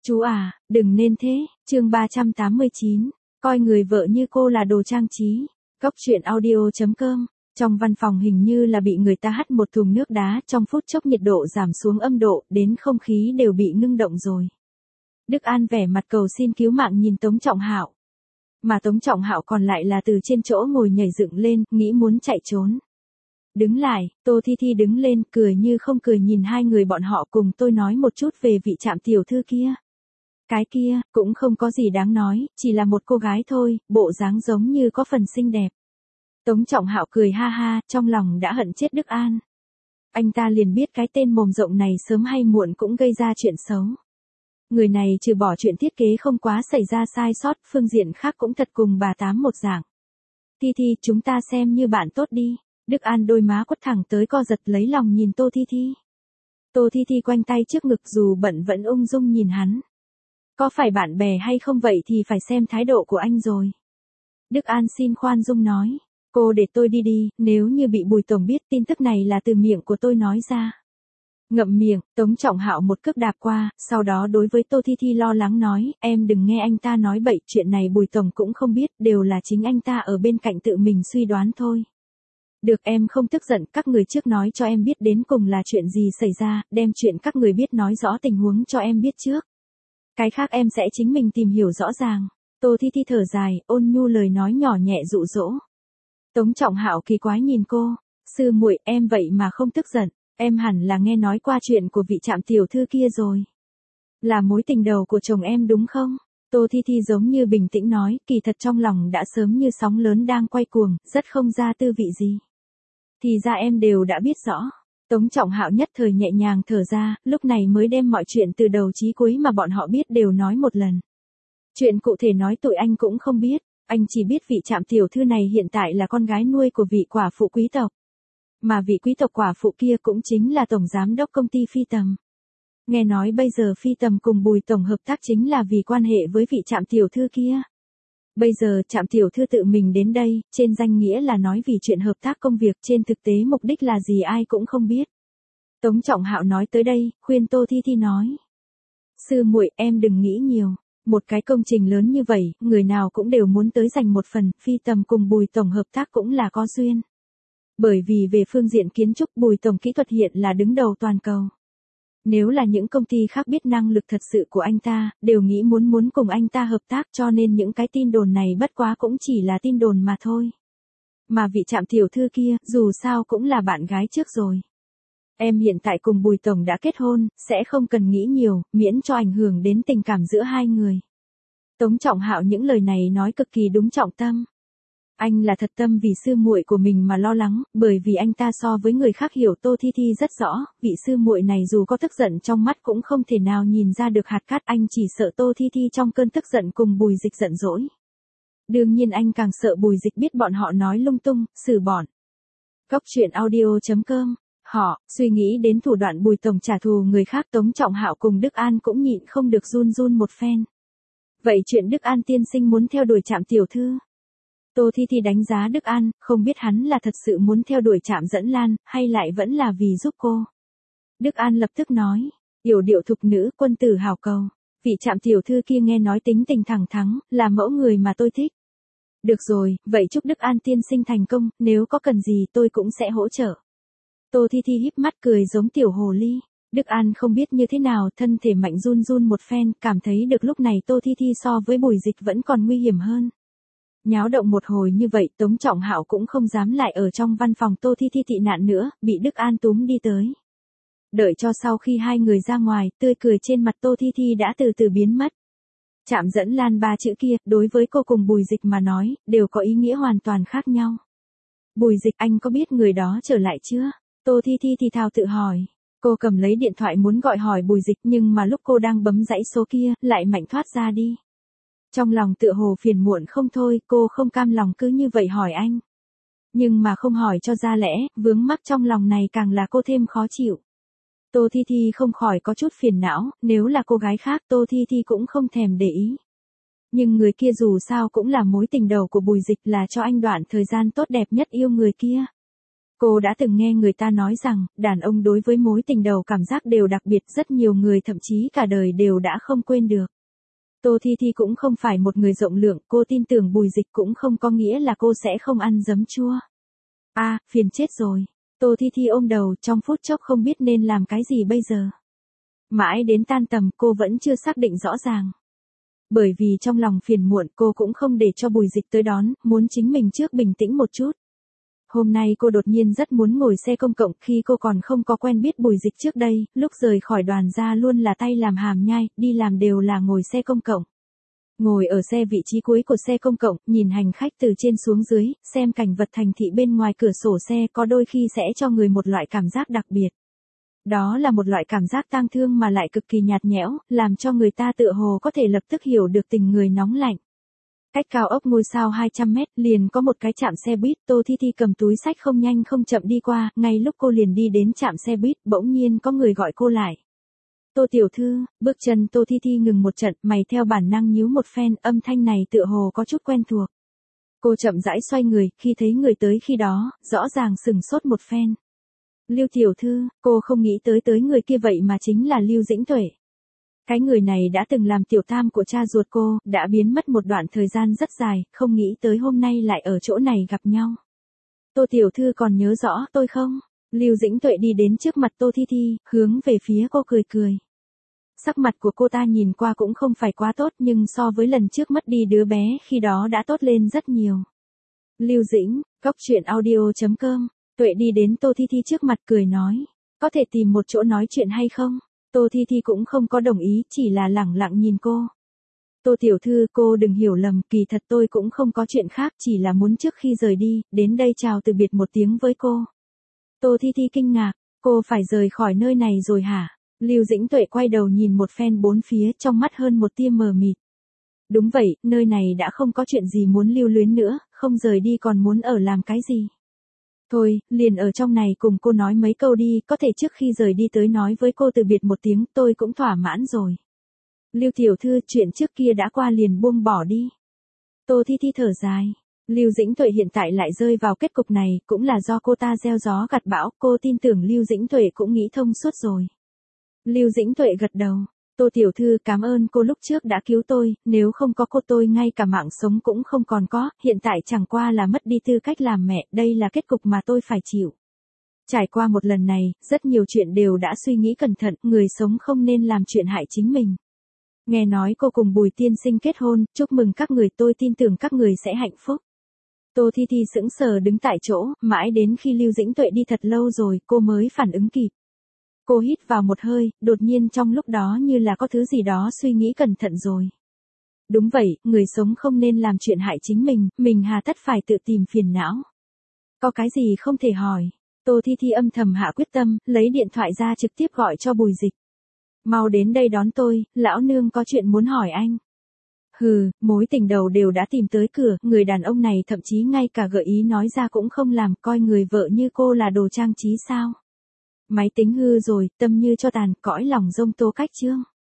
Chú à, đừng nên thế, chương 389, coi người vợ như cô là đồ trang trí. Cóc truyện audio.com. Trong văn phòng hình như là bị người ta hắt một thùng nước đá, trong phút chốc nhiệt độ giảm xuống âm độ, đến không khí đều bị ngưng động rồi. Đức An vẻ mặt cầu xin cứu mạng nhìn Tống Trọng Hạo. Mà Tống Trọng Hạo còn lại là từ trên chỗ ngồi nhảy dựng lên, nghĩ muốn chạy trốn. Đứng lại, Tô Thi Thi đứng lên, cười như không cười nhìn hai người bọn họ cùng tôi nói một chút về vị Trạm tiểu thư kia. Cái kia, cũng không có gì đáng nói, chỉ là một cô gái thôi, bộ dáng giống như có phần xinh đẹp. Tống Trọng Hạo cười ha ha, trong lòng đã hận chết Đức An. Anh ta liền biết cái tên mồm rộng này sớm hay muộn cũng gây ra chuyện xấu. Người này trừ bỏ chuyện thiết kế không quá xảy ra sai sót, phương diện khác cũng thật cùng bà Tám một dạng. Thi Thi, chúng ta xem như bạn tốt đi. Đức An đôi má quất thẳng tới co giật lấy lòng nhìn Tô Thi Thi. Tô Thi Thi quanh tay trước ngực dù bận vẫn ung dung nhìn hắn. Có phải bạn bè hay không vậy thì phải xem thái độ của anh rồi. Đức An xin khoan dung nói. Cô để tôi đi đi, nếu như bị Bùi Tổng biết tin tức này là từ miệng của tôi nói ra. Ngậm miệng, Tống Trọng Hạo một cước đạp qua, sau đó đối với Tô Thi Thi lo lắng nói, em đừng nghe anh ta nói bậy, chuyện này Bùi Tổng cũng không biết, đều là chính anh ta ở bên cạnh tự mình suy đoán thôi. Được, em không tức giận, các người trước nói cho em biết đến cùng là chuyện gì xảy ra, đem chuyện các người biết nói rõ tình huống cho em biết trước. Cái khác em sẽ chính mình tìm hiểu rõ ràng. Tô Thi Thi thở dài, ôn nhu lời nói nhỏ nhẹ dụ dỗ. Tống Trọng Hạo kỳ quái nhìn cô, sư muội, em vậy mà không tức giận, em hẳn là nghe nói qua chuyện của vị Trạm tiểu thư kia rồi. Là mối tình đầu của chồng em đúng không? Tô Thi Thi giống như bình tĩnh nói, kỳ thật trong lòng đã sớm như sóng lớn đang quay cuồng, rất không ra tư vị gì. Thì ra em đều đã biết rõ. Tống Trọng Hạo nhất thời nhẹ nhàng thở ra, lúc này mới đem mọi chuyện từ đầu chí cuối mà bọn họ biết đều nói một lần. Chuyện cụ thể nói tụi anh cũng không biết, anh chỉ biết vị Trạm tiểu thư này hiện tại là con gái nuôi của vị quả phụ quý tộc. Mà vị quý tộc quả phụ kia cũng chính là tổng giám đốc công ty Phi Tầm. Nghe nói bây giờ Phi Tầm cùng Bùi Tổng hợp tác chính là vì quan hệ với vị Trạm tiểu thư kia. Bây giờ Trạm tiểu thư tự mình đến đây, trên danh nghĩa là nói vì chuyện hợp tác công việc, trên thực tế mục đích là gì ai cũng không biết. Tống Trọng Hạo nói tới đây, khuyên Tô Thi Thi nói. Sư muội, em đừng nghĩ nhiều, một cái công trình lớn như vậy, người nào cũng đều muốn tới giành một phần, Phi Tầm cùng Bùi Tổng hợp tác cũng là có duyên. Bởi vì về phương diện kiến trúc Bùi Tổng kỹ thuật hiện là đứng đầu toàn cầu. Nếu là những công ty khác biết năng lực thật sự của anh ta, đều nghĩ muốn cùng anh ta hợp tác, cho nên những cái tin đồn này bất quá cũng chỉ là tin đồn mà thôi. Mà vị Trạm tiểu thư kia, dù sao cũng là bạn gái trước rồi. Em hiện tại cùng Bùi Tổng đã kết hôn, sẽ không cần nghĩ nhiều, miễn cho ảnh hưởng đến tình cảm giữa hai người. Tống Trọng Hạo những lời này nói cực kỳ đúng trọng tâm. Anh là thật tâm vì sư muội của mình mà lo lắng, bởi vì anh ta so với người khác hiểu Tô Thi Thi rất rõ, vị sư muội này dù có tức giận trong mắt cũng không thể nào nhìn ra được hạt cát, anh chỉ sợ Tô Thi Thi trong cơn tức giận cùng Bùi Dịch giận dỗi. Đương nhiên anh càng sợ Bùi Dịch biết bọn họ nói lung tung, xử bọn. Cóc truyện audio.com. Họ, suy nghĩ đến thủ đoạn Bùi Tổng trả thù người khác, Tống Trọng Hạo cùng Đức An cũng nhịn không được run run một phen. Vậy chuyện Đức An tiên sinh muốn theo đuổi Trạm tiểu thư? Tô Thi Thi đánh giá Đức An, không biết hắn là thật sự muốn theo đuổi Trạm Dẫn Lan, hay lại vẫn là vì giúp cô. Đức An lập tức nói, yểu điệu thục nữ, quân tử hảo cầu. Vị Trạm tiểu thư kia nghe nói tính tình thẳng thắn, là mẫu người mà tôi thích. Được rồi, vậy chúc Đức An tiên sinh thành công, nếu có cần gì tôi cũng sẽ hỗ trợ. Tô Thi Thi híp mắt cười giống tiểu hồ ly. Đức An không biết như thế nào, thân thể mạnh run run một phen, cảm thấy được lúc này Tô Thi Thi so với Bùi Dịch vẫn còn nguy hiểm hơn. Nháo động một hồi như vậy, Tống Trọng Hạo cũng không dám lại ở trong văn phòng Tô Thi Thi tị nạn nữa, bị Đức An túm đi tới. Đợi cho sau khi hai người ra ngoài, tươi cười trên mặt Tô Thi Thi đã từ từ biến mất. Trạm Dẫn Lan ba chữ kia, đối với cô cùng Bùi Dịch mà nói, đều có ý nghĩa hoàn toàn khác nhau. Bùi Dịch, anh có biết người đó trở lại chưa? Tô Thi Thi thì thào tự hỏi. Cô cầm lấy điện thoại muốn gọi hỏi Bùi Dịch, nhưng mà lúc cô đang bấm dãy số kia, lại mạnh thoát ra đi. Trong lòng tựa hồ phiền muộn không thôi, cô không cam lòng cứ như vậy hỏi anh. Nhưng mà không hỏi cho ra lẽ, vướng mắc trong lòng này càng là cô thêm khó chịu. Tô Thi Thi không khỏi có chút phiền não, nếu là cô gái khác Tô Thi Thi cũng không thèm để ý. Nhưng người kia dù sao cũng là mối tình đầu của Bùi Dịch, là cho anh đoạn thời gian tốt đẹp nhất yêu người kia. Cô đã từng nghe người ta nói rằng, đàn ông đối với mối tình đầu cảm giác đều đặc biệt, rất nhiều người thậm chí cả đời đều đã không quên được. Tô Thi Thi cũng không phải một người rộng lượng, cô tin tưởng Bùi Dịch cũng không có nghĩa là cô sẽ không ăn giấm chua. Phiền chết rồi. Tô Thi Thi ôm đầu, trong phút chốc không biết nên làm cái gì bây giờ. Mãi đến tan tầm cô vẫn chưa xác định rõ ràng. Bởi vì trong lòng phiền muộn cô cũng không để cho Bùi Dịch tới đón, muốn chính mình trước bình tĩnh một chút. Hôm nay cô đột nhiên rất muốn ngồi xe công cộng, khi cô còn không có quen biết Bùi Dịch trước đây, lúc rời khỏi đoàn ra luôn là tay làm hàm nhai, đi làm đều là ngồi xe công cộng. Ngồi ở xe vị trí cuối của xe công cộng, nhìn hành khách từ trên xuống dưới, xem cảnh vật thành thị bên ngoài cửa sổ xe có đôi khi sẽ cho người một loại cảm giác đặc biệt. Đó là một loại cảm giác tang thương mà lại cực kỳ nhạt nhẽo, làm cho người ta tựa hồ có thể lập tức hiểu được tình người nóng lạnh. Cách cao ốc ngôi sao 200 mét liền có một cái trạm xe buýt, Tô Thi Thi cầm túi xách không nhanh không chậm đi qua, ngay lúc cô liền đi đến trạm xe buýt, bỗng nhiên có người gọi cô lại. Tô tiểu thư, bước chân Tô Thi Thi ngừng một trận, mày theo bản năng nhíu một phen, âm thanh này tựa hồ có chút quen thuộc. Cô chậm rãi xoay người, khi thấy người tới khi đó, rõ ràng sừng sốt một phen. Lưu tiểu thư, cô không nghĩ tới người kia vậy mà chính là Lưu Dĩnh Tuệ. Cái người này đã từng làm tiểu tam của cha ruột cô, đã biến mất một đoạn thời gian rất dài, không nghĩ tới hôm nay lại ở chỗ này gặp nhau. Tô tiểu thư còn nhớ rõ tôi không? Lưu Dĩnh Tuệ đi đến trước mặt Tô Thi Thi, hướng về phía cô cười cười. Sắc mặt của cô ta nhìn qua cũng không phải quá tốt nhưng so với lần trước mất đi đứa bé khi đó đã tốt lên rất nhiều. Lưu Dĩnh, coctruyện.audio.com, Tuệ đi đến Tô Thi Thi trước mặt cười nói. Có thể tìm một chỗ nói chuyện hay không? Tô Thi Thi cũng không có đồng ý, chỉ là lẳng lặng nhìn cô. Tô tiểu thư, cô đừng hiểu lầm, kỳ thật tôi cũng không có chuyện khác, chỉ là muốn trước khi rời đi, đến đây chào từ biệt một tiếng với cô. Tô Thi Thi kinh ngạc, cô phải rời khỏi nơi này rồi hả? Lưu Dĩnh Tuệ quay đầu nhìn một phen bốn phía, trong mắt hơn một tia mờ mịt. Đúng vậy, nơi này đã không có chuyện gì muốn lưu luyến nữa, không rời đi còn muốn ở làm cái gì. Thôi, liền ở trong này cùng cô nói mấy câu đi, có thể trước khi rời đi tới nói với cô từ biệt một tiếng, tôi cũng thỏa mãn rồi. Lưu tiểu thư, chuyện trước kia đã qua liền buông bỏ đi. Tô Thi Thi thở dài. Lưu Dĩnh Tuệ hiện tại lại rơi vào kết cục này, cũng là do cô ta gieo gió gặt bão, cô tin tưởng Lưu Dĩnh Tuệ cũng nghĩ thông suốt rồi. Lưu Dĩnh Tuệ gật đầu. Tô tiểu thư, cảm ơn cô lúc trước đã cứu tôi, nếu không có cô tôi ngay cả mạng sống cũng không còn có, hiện tại chẳng qua là mất đi tư cách làm mẹ, đây là kết cục mà tôi phải chịu. Trải qua một lần này, rất nhiều chuyện đều đã suy nghĩ cẩn thận, người sống không nên làm chuyện hại chính mình. Nghe nói cô cùng Bùi tiên sinh kết hôn, chúc mừng các người, tôi tin tưởng các người sẽ hạnh phúc. Tô Thi Thi sững sờ đứng tại chỗ, mãi đến khi Lưu Dĩnh Tuệ đi thật lâu rồi, cô mới phản ứng kịp. Cô hít vào một hơi, đột nhiên trong lúc đó như là có thứ gì đó suy nghĩ cẩn thận rồi. Đúng vậy, người sống không nên làm chuyện hại chính mình hà tất phải tự tìm phiền não. Có cái gì không thể hỏi. Tô Thi Thi âm thầm hạ quyết tâm, lấy điện thoại ra trực tiếp gọi cho Bùi Dịch. Mau đến đây đón tôi, lão nương có chuyện muốn hỏi anh. Hừ, mối tình đầu đều đã tìm tới cửa, người đàn ông này thậm chí ngay cả gợi ý nói ra cũng không làm, coi người vợ như cô là đồ trang trí sao. Máy tính hư rồi, tâm như cho tàn, cõi lòng dông tố cách chương.